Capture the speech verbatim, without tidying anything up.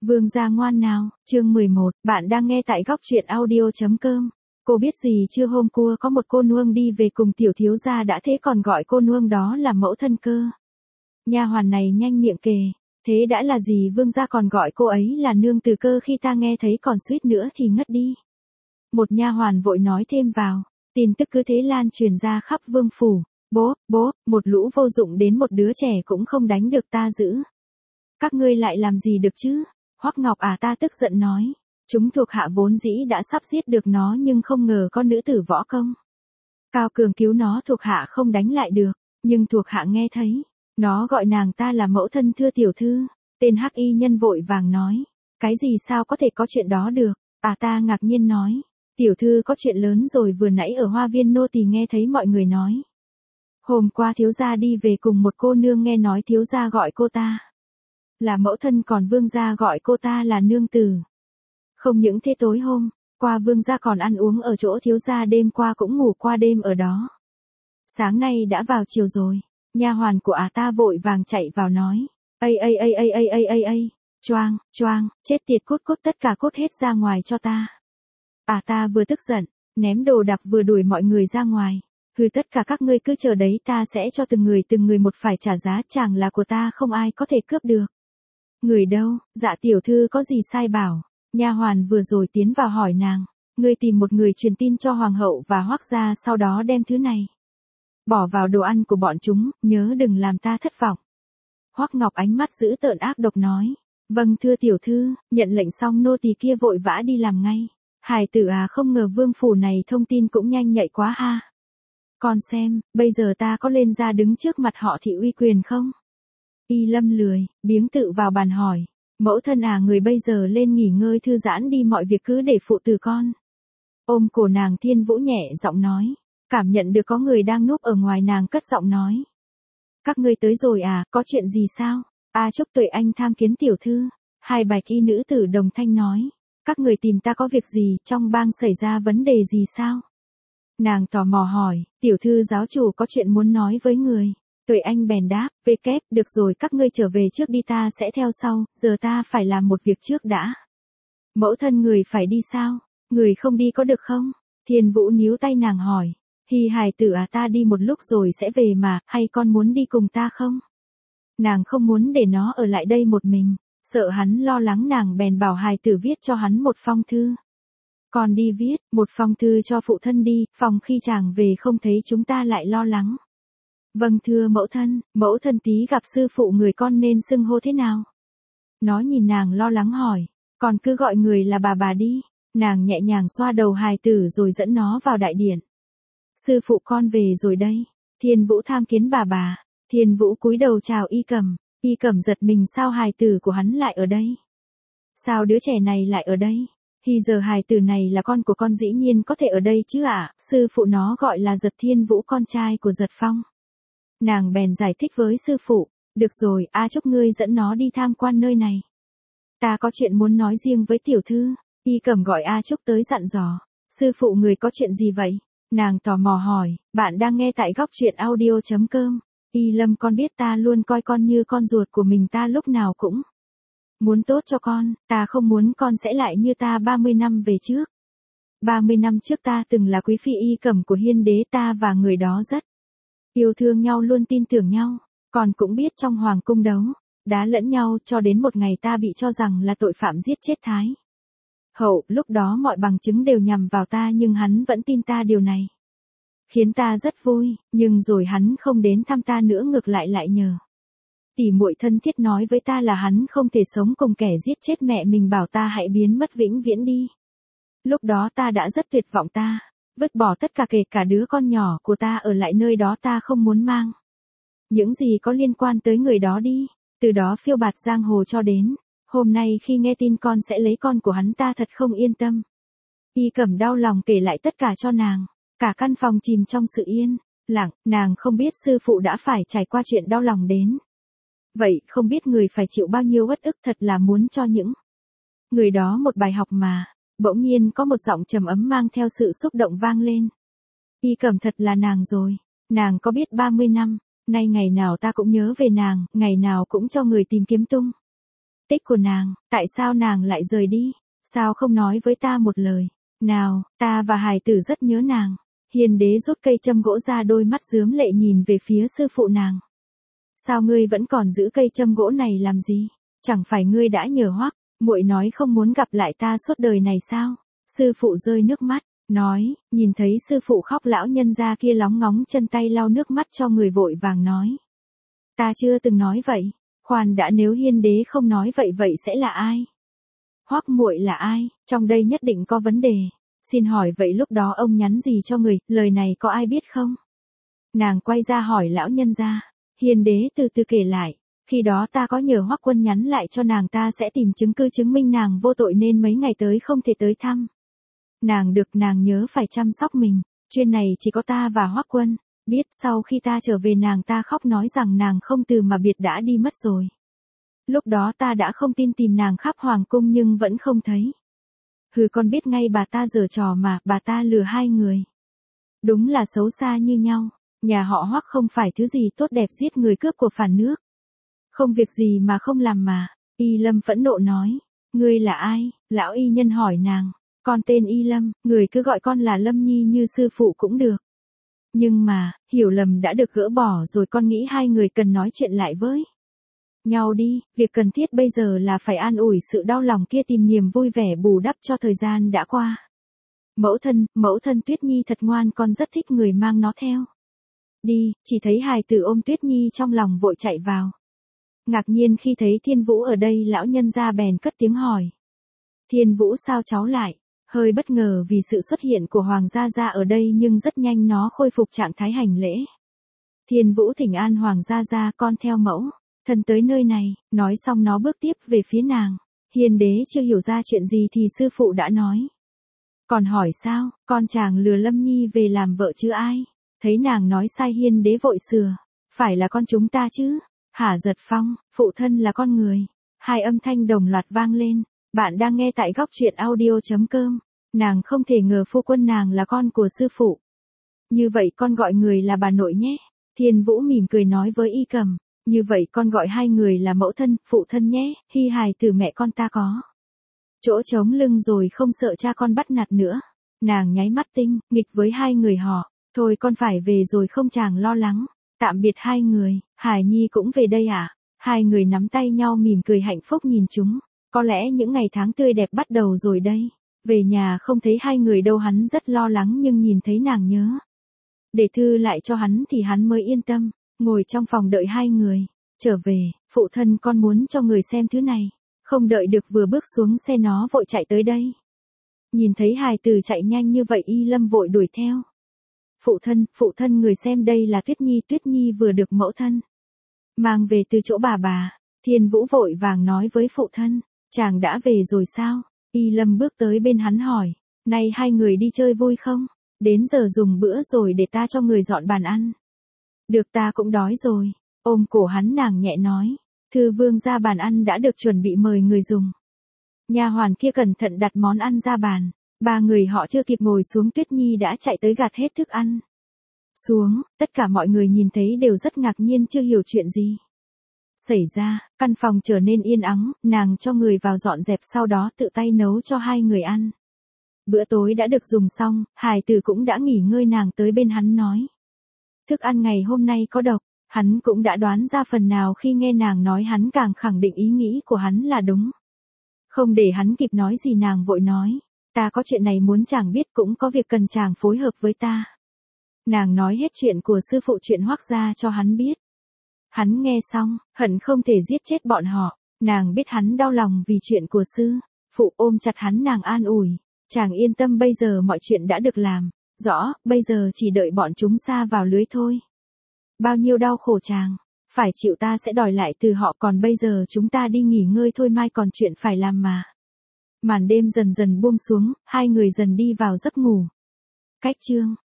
Vương gia ngoan nào, chương mười một, bạn đang nghe tại góc truyện audio.com. Cô biết gì chưa, hôm qua có một cô nương đi về cùng tiểu thiếu gia đã thế còn gọi cô nương đó là mẫu thân cơ. Nha hoàn này nhanh miệng kề, thế đã là gì, vương gia còn gọi cô ấy là nương từ cơ, khi ta nghe thấy còn suýt nữa thì ngất đi. Một nha hoàn vội nói thêm vào, tin tức cứ thế lan truyền ra khắp vương phủ. Bố, bố, một lũ vô dụng đến một đứa trẻ cũng không đánh được ta giữ. Các ngươi lại làm gì được chứ? Hoắc Ngọc à, ta tức giận nói. Chúng thuộc hạ vốn dĩ đã sắp giết được nó nhưng không ngờ con nữ tử võ công cao cường cứu nó, thuộc hạ không đánh lại được, nhưng thuộc hạ nghe thấy nó gọi nàng ta là mẫu thân, thưa tiểu thư. Tên hắc y nhân vội vàng nói, cái gì, sao có thể có chuyện đó được? À, ta ngạc nhiên nói, tiểu thư có chuyện lớn rồi, vừa nãy ở hoa viên nô tỳ nghe thấy mọi người nói. Hôm qua thiếu gia đi về cùng một cô nương, nghe nói thiếu gia gọi cô ta là mẫu thân, còn vương gia gọi cô ta là nương tử. Không những thế, tối hôm qua vương gia còn ăn uống ở chỗ thiếu gia, đêm qua cũng ngủ qua đêm ở đó. Sáng nay đã vào chiều rồi. Nha hoàn của à ta vội vàng chạy vào nói, ây ây ây ây ây ây ây ây, choang, choang, chết tiệt, cút cút, tất cả cút hết ra ngoài cho ta. À ta vừa tức giận, ném đồ đạc vừa đuổi mọi người ra ngoài. Hừ, tất cả các ngươi cứ chờ đấy, ta sẽ cho từng người từng người một phải trả giá, chẳng là của ta không ai có thể cướp được. Người đâu? Dạ tiểu thư có gì sai bảo. Nha hoàn vừa rồi tiến vào hỏi nàng, ngươi tìm một người truyền tin cho hoàng hậu và Hoắc gia, sau đó đem thứ này bỏ vào đồ ăn của bọn chúng, nhớ đừng làm ta thất vọng. Hoắc Ngọc ánh mắt dữ tợn ác độc nói, vâng thưa tiểu thư. Nhận lệnh xong, nô tỳ kia vội vã đi làm ngay. Hài tử à, không ngờ vương phủ này thông tin cũng nhanh nhạy quá ha. Con xem, bây giờ ta có lên ra đứng trước mặt họ thị uy quyền không? Y Lâm lười biếng tự vào bàn hỏi, mẫu thân à, người bây giờ lên nghỉ ngơi thư giãn đi, mọi việc cứ để phụ tử con. Ôm cổ nàng, Thiên Vũ nhẹ giọng nói, cảm nhận được có người đang núp ở ngoài, nàng cất giọng nói, các ngươi tới rồi à, có chuyện gì sao? A Trúc Tuệ Anh tham kiến tiểu thư. Hai bạch y nữ tử đồng thanh nói, các người tìm ta có việc gì, trong bang xảy ra vấn đề gì sao? Nàng tò mò hỏi, tiểu thư giáo chủ có chuyện muốn nói với người. Tuệ Anh bèn đáp, vê kép, được rồi, các ngươi trở về trước đi, ta sẽ theo sau, giờ ta phải làm một việc trước đã. Mẫu thân, người phải đi sao? Người không đi có được không? Thiên Vũ níu tay nàng hỏi, hi hài tử à, ta đi một lúc rồi sẽ về mà, hay con muốn đi cùng ta không? Nàng không muốn để nó ở lại đây một mình, sợ hắn lo lắng, nàng bèn bảo hài tử viết cho hắn một phong thư. Con đi viết một phong thư cho phụ thân đi, phòng khi chàng về không thấy chúng ta lại lo lắng. Vâng thưa mẫu thân. Mẫu thân tí gặp sư phụ người con nên xưng hô thế nào? Nó nhìn nàng lo lắng hỏi, con cứ gọi người là bà bà đi. Nàng nhẹ nhàng xoa đầu hài tử rồi dẫn nó vào đại điện. Sư phụ con về rồi đây. Thiên Vũ tham kiến bà bà. Thiên Vũ cúi đầu chào Y Cẩm. Y Cẩm giật mình, sao hài tử của hắn lại ở đây? Sao đứa trẻ này lại ở đây? Thì giờ hài tử này là con của con, dĩ nhiên có thể ở đây chứ ạ. À? Sư phụ nó gọi là Giật Thiên Vũ, con trai của Giật Phong. Nàng bèn giải thích với sư phụ, được rồi, A Trúc, ngươi dẫn nó đi tham quan nơi này. Ta có chuyện muốn nói riêng với tiểu thư. Y Cẩm gọi A Trúc tới dặn dò, sư phụ người có chuyện gì vậy? Nàng tò mò hỏi, bạn đang nghe tại góc truyện audio.com. Y Lâm, con biết ta luôn coi con như con ruột của mình, ta lúc nào cũng muốn tốt cho con, ta không muốn con sẽ lại như ta ba mươi năm về trước. ba mươi năm trước ta từng là quý phi Y Cẩm của Hiên đế, ta và người đó rất yêu thương nhau, luôn tin tưởng nhau. Con cũng biết trong hoàng cung đấu đá lẫn nhau, cho đến một ngày ta bị cho rằng là tội phạm giết chết Thái hậu, lúc đó mọi bằng chứng đều nhằm vào ta, nhưng hắn vẫn tin ta, điều này khiến ta rất vui, nhưng rồi hắn không đến thăm ta nữa, ngược lại lại nhờ tỉ muội thân thiết nói với ta là hắn không thể sống cùng kẻ giết chết mẹ mình, bảo ta hãy biến mất vĩnh viễn đi. Lúc đó ta đã rất tuyệt vọng, ta vứt bỏ tất cả, kể cả đứa con nhỏ của ta ở lại nơi đó, ta không muốn mang những gì có liên quan tới người đó đi. Từ đó phiêu bạt giang hồ cho đến hôm nay, khi nghe tin con sẽ lấy con của hắn, ta thật không yên tâm. Y Cẩm đau lòng kể lại tất cả cho nàng. Cả căn phòng chìm trong sự yên lặng, nàng không biết sư phụ đã phải trải qua chuyện đau lòng đến vậy, không biết người phải chịu bao nhiêu uất ức, thật là muốn cho những người đó một bài học mà. Bỗng nhiên có một giọng trầm ấm mang theo sự xúc động vang lên. Y Cẩm, thật là nàng rồi. Nàng có biết ba mươi năm nay ngày nào ta cũng nhớ về nàng, ngày nào cũng cho người tìm kiếm tung tích của nàng, tại sao nàng lại rời đi? Sao không nói với ta một lời? Nào, ta và hài tử rất nhớ nàng. Hiền đế rút cây châm gỗ ra, đôi mắt rướm lệ nhìn về phía sư phụ nàng. Sao ngươi vẫn còn giữ cây châm gỗ này làm gì? Chẳng phải ngươi đã nhờ Hoắc muội nói không muốn gặp lại ta suốt đời này sao? Sư phụ rơi nước mắt, nói, nhìn thấy sư phụ khóc, lão nhân gia kia lóng ngóng chân tay lau nước mắt cho người, vội vàng nói. Ta chưa từng nói vậy. Khoan đã, nếu Hiên đế không nói vậy vậy sẽ là ai? Hoắc muội là ai? Trong đây nhất định có vấn đề. Xin hỏi vậy lúc đó ông nhắn gì cho người, lời này có ai biết không? Nàng quay ra hỏi lão nhân gia. Hiên đế từ từ kể lại. Khi đó ta có nhờ Hoắc quân nhắn lại cho nàng ta sẽ tìm chứng cứ chứng minh nàng vô tội nên mấy ngày tới không thể tới thăm. Nàng được nàng nhớ phải chăm sóc mình. Chuyện này chỉ có ta và Hoắc quân biết. Sau khi ta trở về nàng ta khóc nói rằng nàng không từ mà biệt đã đi mất rồi. Lúc đó ta đã không tin, tìm nàng khắp hoàng cung nhưng vẫn không thấy. Hừ, con biết ngay bà ta giở trò mà, bà ta lừa hai người. Đúng là xấu xa như nhau. Nhà họ Hoắc không phải thứ gì tốt đẹp, giết người cướp của phản nước. Không việc gì mà không làm mà. Y Lâm phẫn nộ nói. Ngươi là ai? Lão y nhân hỏi nàng. Con tên Y Lâm, người cứ gọi con là Lâm Nhi như sư phụ cũng được. Nhưng mà, hiểu lầm đã được gỡ bỏ rồi, con nghĩ hai người cần nói chuyện lại với nhau đi. Việc cần thiết bây giờ là phải an ủi sự đau lòng kia, tìm niềm vui vẻ bù đắp cho thời gian đã qua. Mẫu thân, mẫu thân Tuyết Nhi thật ngoan, con rất thích người mang nó theo. Đi, chỉ thấy hài tử ôm Tuyết Nhi trong lòng vội chạy vào. Ngạc nhiên khi thấy Thiên Vũ ở đây, lão nhân gia bèn cất tiếng hỏi. Thiên Vũ, sao cháu lại? Hơi bất ngờ vì sự xuất hiện của Hoàng gia gia ở đây, nhưng rất nhanh nó khôi phục trạng thái hành lễ. Thiên Vũ thỉnh an Hoàng gia gia, con theo mẫu thân tới nơi này. Nói xong nó bước tiếp về phía nàng. Hiền đế chưa hiểu ra chuyện gì thì sư phụ đã nói. Còn hỏi sao? Con chàng lừa Lâm Nhi về làm vợ chứ ai? Thấy nàng nói sai, Hiên đế vội sửa. Phải là con chúng ta chứ? Hả Giật Phong, phụ thân là con người. Hai âm thanh đồng loạt vang lên. Bạn đang nghe tại góc truyện audio chấm com. Nàng không thể ngờ phu quân nàng là con của sư phụ. Như vậy con gọi người là bà nội nhé. Thiên Vũ mỉm cười nói với Y Cầm. Như vậy con gọi hai người là mẫu thân, phụ thân nhé. Hy hài từ mẹ con ta có chỗ chống lưng rồi, không sợ cha con bắt nạt nữa. Nàng nháy mắt tinh nghịch với hai người họ. Thôi con phải về rồi, không chàng lo lắng. Tạm biệt hai người. Hải Nhi cũng về đây à? Hai người nắm tay nhau mỉm cười hạnh phúc nhìn chúng. Có lẽ những ngày tháng tươi đẹp bắt đầu rồi đây. Về nhà không thấy hai người đâu, hắn rất lo lắng, nhưng nhìn thấy nàng nhớ để thư lại cho hắn thì hắn mới yên tâm. Ngồi trong phòng đợi hai người trở về. Phụ thân, con muốn cho người xem thứ này. Không đợi được, vừa bước xuống xe nó vội chạy tới đây. Nhìn thấy hài tử chạy nhanh như vậy, Y Lâm vội đuổi theo. Phụ thân, phụ thân, người xem đây là Tuyết Nhi. Tuyết Nhi vừa được mẫu thân mang về từ chỗ bà bà. Thiên Vũ vội vàng nói với phụ thân. Chàng đã về rồi sao? Y Lâm bước tới bên hắn hỏi. Nay hai người đi chơi vui không? Đến giờ dùng bữa rồi, để ta cho người dọn bàn ăn. Được, ta cũng đói rồi. Ôm cổ hắn, nàng nhẹ nói. Thư vương ra, bàn ăn đã được chuẩn bị, mời người dùng. Nha hoàn kia cẩn thận đặt món ăn ra bàn. Ba người họ chưa kịp ngồi xuống, Tuyết Nhi đã chạy tới gạt hết thức ăn xuống. Tất cả mọi người nhìn thấy đều rất ngạc nhiên, chưa hiểu chuyện gì xảy ra. Căn phòng trở nên yên ắng. Nàng cho người vào dọn dẹp, sau đó tự tay nấu cho hai người ăn. Bữa tối đã được dùng xong, hài tử cũng đã nghỉ ngơi. Nàng tới bên hắn nói. Thức ăn ngày hôm nay có độc. Hắn cũng đã đoán ra phần nào, khi nghe nàng nói hắn càng khẳng định ý nghĩ của hắn là đúng. Không để hắn kịp nói gì, nàng vội nói. Ta có chuyện này muốn chàng biết, cũng có việc cần chàng phối hợp với ta. Nàng nói hết chuyện của sư phụ, chuyện Hoắc gia cho hắn biết. Hắn nghe xong, hận không thể giết chết bọn họ. Nàng biết hắn đau lòng vì chuyện của sư phụ, ôm chặt hắn, nàng an ủi. Chàng yên tâm, bây giờ mọi chuyện đã được làm rõ, bây giờ chỉ đợi bọn chúng sa vào lưới thôi. Bao nhiêu đau khổ chàng phải chịu ta sẽ đòi lại từ họ, còn bây giờ chúng ta đi nghỉ ngơi thôi, mai còn chuyện phải làm mà. Màn đêm dần dần buông xuống, hai người dần đi vào giấc ngủ. Cách chương